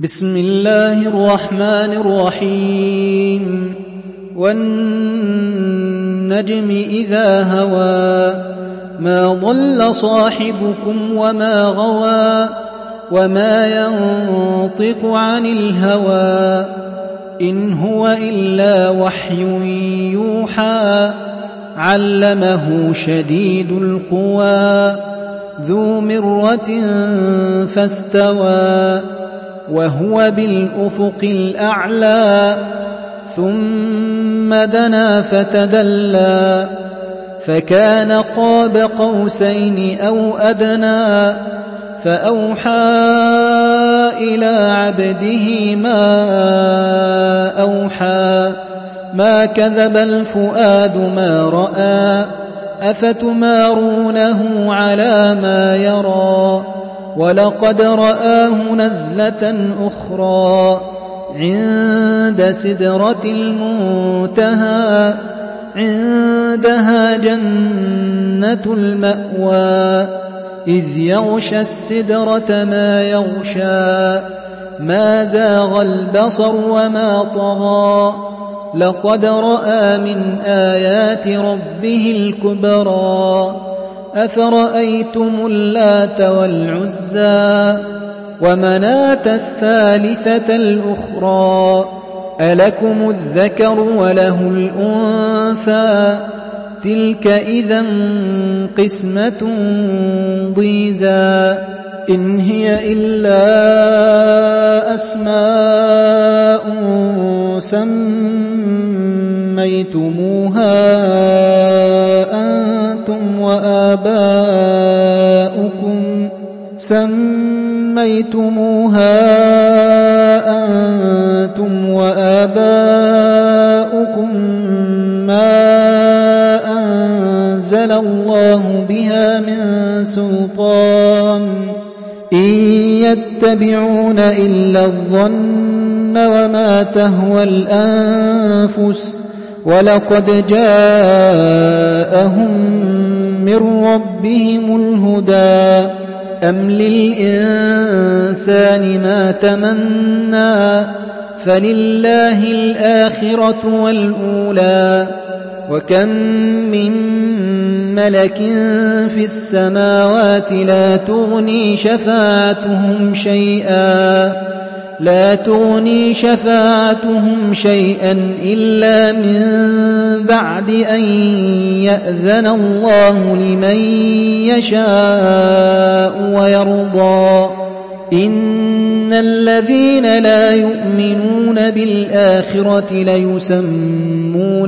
بسم الله الرحمن الرحيم والنجم إذا هوى ما ضل صاحبكم وما غوى وما ينطق عن الهوى إن هو إلا وحي يوحى علمه شديد القوى ذو مرة فاستوى وهو بالأفق الأعلى ثم دنا فتدلى فكان قاب قوسين أو أدنى فأوحى إلى عبده ما أوحى ما كذب الفؤاد ما رأى أفتمارونه على ما يرى ولقد رآه نزلة أخرى عند سدرة المنتهى عندها جنة المأوى إذ يغشى السدرة ما يغشى ما زاغ البصر وما طغى لقد رأى من آيات ربه الكبرى أفرأيتم اللات والعزى ومناة الثالثة الأخرى ألكم الذكر وله الأنثى تلك إذا قسمة ضيزى إن هي إلا أسماء سميتموها أنتم وآباؤكم ما أنزل الله بها من سلطان إن يتبعون إلا الظن وما تهوى الأنفس ولقد جاءهم من ربهم الهدى أم للإنسان ما تمنى فلله الآخرة والأولى وكم من ملك في السماوات لا تغني شفاعتهم شيئا إلا من بعد أن يأذن الله لمن يشاء ويرضى إن الذين لا يؤمنون بالآخرة ليسمون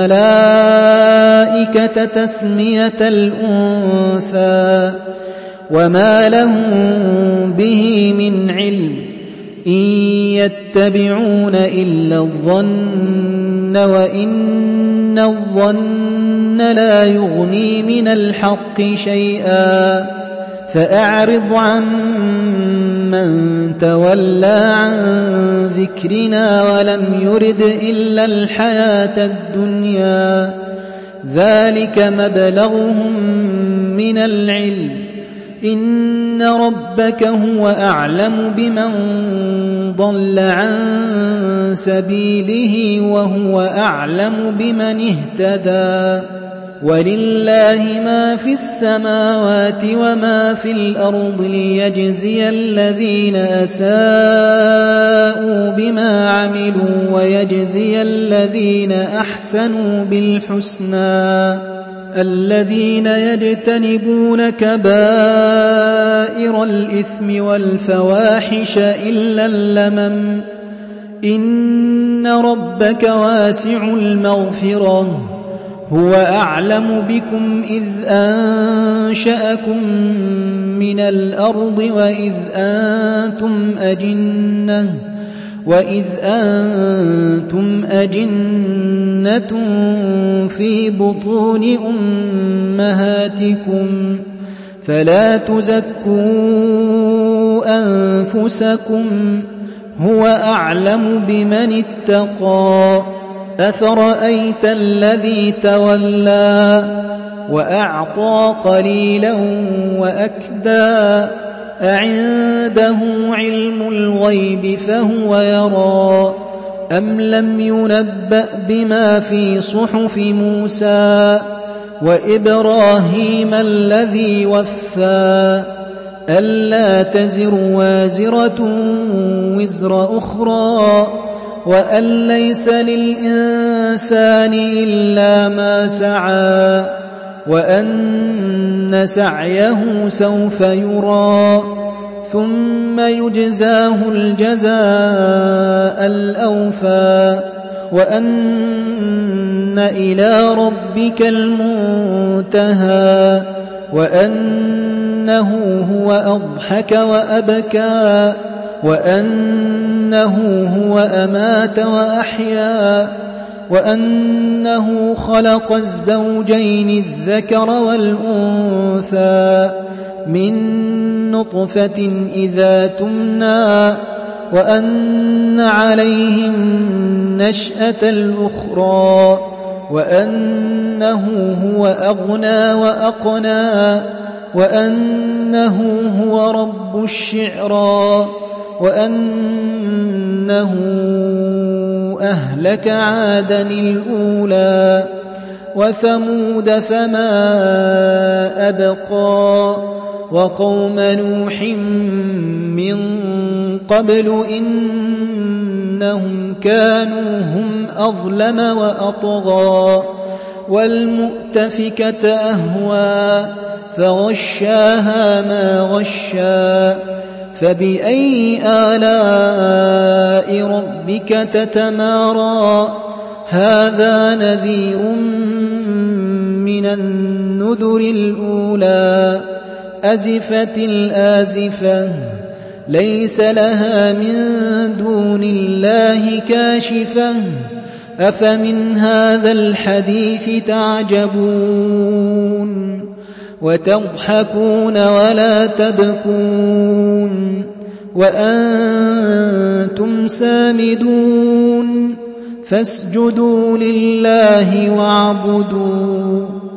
الملائكة تسمية الأنثى وما لهم به من علم إن يتبعون إلا الظن وإن الظن لا يغني من الحق شيئا فأعرض عن من تولى عن ذكرنا ولم يرد إلا الحياة الدنيا ذلك مبلغهم من العلم إن ربك هو أعلم بمن ضل عن سبيله وهو أعلم بمن اهتدى ولله ما في السماوات وما في الأرض ليجزي الذين أساءوا بما عملوا ويجزي الذين أحسنوا بالحسنى الذين يجتنبون كبائر الإثم والفواحش إلا اللمم إن ربك واسع المغفرة هو أعلم بكم إذ أنشأكم من الأرض وإذ أنتم أجنة في بطون أمهاتكم فلا تزكوا أنفسكم هو أعلم بمن اتقى أفرأيت الذي تولى وأعطى قليلا وأكدى أعنده علم الغيب فهو يرى أم لم ينبأ بما في صحف موسى وإبراهيم الذي وفى ألا تزر وازرة وزر أخرى وأن ليس للإنسان إلا ما سعى وأن سعيه سوف يرى ثم يجزاه الجزاء الأوفى وأن إلى ربك المنتهى وأنه هو أضحك وأبكى وأنه هو أمات وأحيا وأنه خلق الزوجين الذكر والأنثى من نطفة إذا تمنى وأن عليه النشأة الأخرى وأنه هو أغنى وأقنى وأنه هو رب الشعرى وأنه أهلك عادا الأولى وثمود فما أبقى وقوم نوح من قبل إنهم كانوا هم أظلم وأطغى والمؤتفكة أهوى فغشاها ما غشا فبأي آلاء ربك تتمارى هذا نذير من النذر الأولى أزفت الآزفة ليس لها من دون الله كاشفة أفمن هذا الحديث تعجبون وتضحكون ولا تبكون وأنتم سامدون فاسجدوا لله واعبدوا